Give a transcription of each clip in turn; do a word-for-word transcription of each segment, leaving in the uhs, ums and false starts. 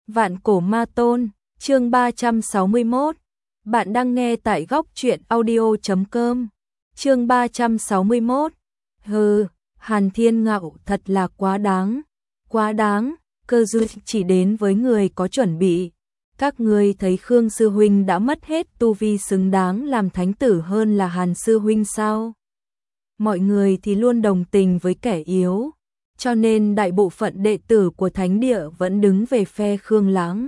Vạn cổ ma tôn, chương ba trăm sáu mươi mốt. Bạn đang nghe tại góc truyện audio chấm com. Chương ba trăm sáu mươi mốt. Hừ, Hàn Thiên Ngạo thật là quá đáng. Quá đáng, cơ duyên chỉ đến với người có chuẩn bị. Các ngươi thấy Khương sư huynh đã mất hết tu vi xứng đáng làm thánh tử hơn là Hàn sư huynh sao? Mọi người thì luôn đồng tình với kẻ yếu, cho nên đại bộ phận đệ tử của thánh địa vẫn đứng về phe Khương Lãng.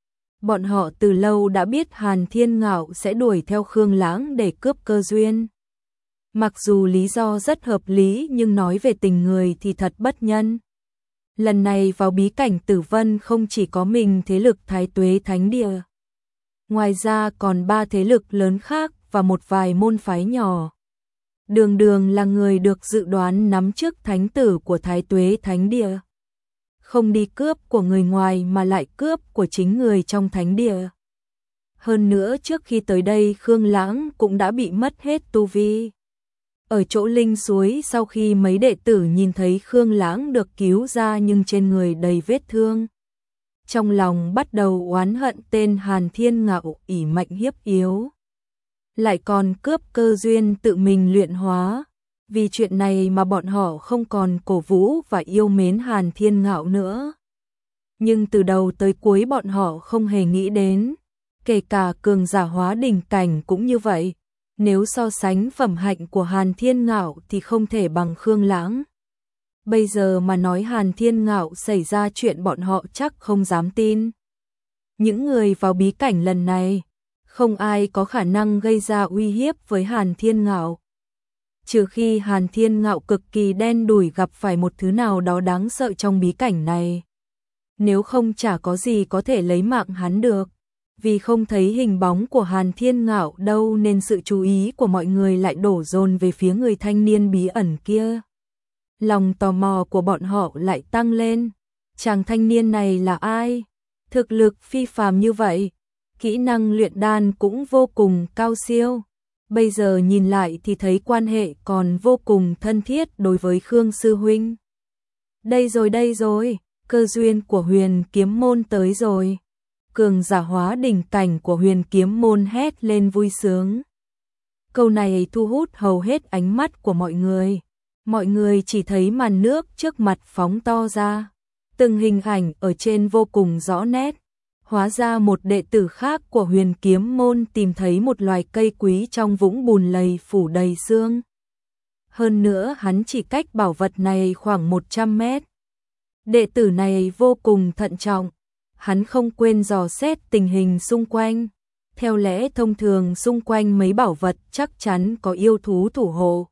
Bọn họ từ lâu đã biết Hàn Thiên Ngạo sẽ đuổi theo Khương Lãng để cướp cơ duyên. Mặc dù lý do rất hợp lý nhưng nói về tình người thì thật bất nhân. Lần này vào bí cảnh Tử Vân không chỉ có mình thế lực Thái Tuế Thánh Địa. Ngoài ra còn ba thế lực lớn khác và một vài môn phái nhỏ. Đường Đường là người được dự đoán nắm chức thánh tử của Thái Tuế Thánh Địa. Không đi cướp của người ngoài mà lại cướp của chính người trong thánh địa. Hơn nữa trước khi tới đây Khương Lãng cũng đã bị mất hết tu vi. Ở chỗ linh suối sau khi mấy đệ tử nhìn thấy Khương Lãng được cứu ra nhưng trên người đầy vết thương. Trong lòng bắt đầu oán hận tên Hàn Thiên Ngạo ỷ mạnh hiếp yếu. Lại còn cướp cơ duyên tự mình luyện hóa. Vì chuyện này mà bọn họ không còn cổ vũ và yêu mến Hàn Thiên Ngạo nữa. Nhưng từ đầu tới cuối bọn họ không hề nghĩ đến. Kể cả cường giả hóa đỉnh cảnh cũng như vậy. Nếu so sánh phẩm hạnh của Hàn Thiên Ngạo thì không thể bằng Khương Lãng. Bây giờ mà nói Hàn Thiên Ngạo xảy ra chuyện bọn họ chắc không dám tin. Những người vào bí cảnh lần này, không ai có khả năng gây ra uy hiếp với Hàn Thiên Ngạo. Trừ khi Hàn Thiên Ngạo cực kỳ đen đủi gặp phải một thứ nào đó đáng sợ trong bí cảnh này. Nếu không chả có gì có thể lấy mạng hắn được. Vì không thấy hình bóng của Hàn Thiên Ngạo đâu nên sự chú ý của mọi người lại đổ dồn về phía người thanh niên bí ẩn kia. Lòng tò mò của bọn họ lại tăng lên. Chàng thanh niên này là ai? Thực lực phi phàm như vậy, kỹ năng luyện đan cũng vô cùng cao siêu. Bây giờ nhìn lại thì thấy quan hệ còn vô cùng thân thiết đối với Khương sư huynh. Đây rồi đây rồi, cơ duyên của Huyền Kiếm môn tới rồi. Cường giả hóa đỉnh cảnh của Huyền Kiếm môn hét lên vui sướng. Câu này thu hút hầu hết ánh mắt của mọi người. Mọi người chỉ thấy màn nước trước mặt phóng to ra. Từng hình ảnh ở trên vô cùng rõ nét. Hóa ra một đệ tử khác của Huyền Kiếm môn tìm thấy một loài cây quý trong vũng bùn lầy phủ đầy xương. Hơn nữa hắn chỉ cách bảo vật này khoảng một trăm mét. Đệ tử này vô cùng thận trọng. Hắn không quên dò xét tình hình xung quanh. Theo lẽ thông thường xung quanh mấy bảo vật chắc chắn có yêu thú thủ hộ.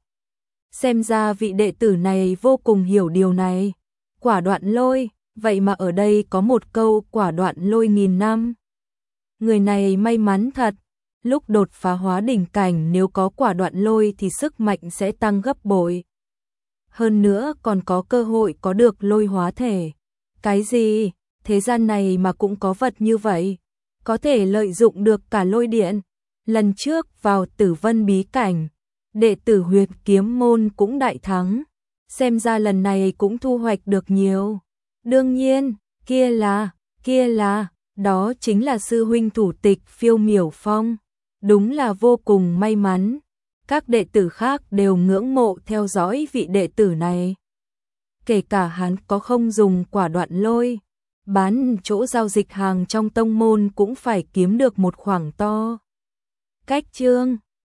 Xem ra vị đệ tử này vô cùng hiểu điều này. Quả đoạn lôi, vậy mà ở đây có một câu quả đoạn lôi nghìn năm. Người này may mắn thật. Lúc đột phá hóa đỉnh cảnh nếu có quả đoạn lôi thì sức mạnh sẽ tăng gấp bội. Hơn nữa còn có cơ hội có được lôi hóa thể. Cái gì? Thế gian này mà cũng có vật như vậy, có thể lợi dụng được cả lôi điện. Lần trước vào Tử Vân bí cảnh, đệ tử Huyền Kiếm môn cũng đại thắng, xem ra lần này cũng thu hoạch được nhiều. Đương nhiên, kia là, kia là, đó chính là sư huynh thủ tịch Phiêu Miểu Phong, đúng là vô cùng may mắn. Các đệ tử khác đều ngưỡng mộ theo dõi vị đệ tử này. Kể cả hắn có không dùng quả đoạn lôi, bán chỗ giao dịch hàng trong tông môn cũng phải kiếm được một khoản to. Cách chương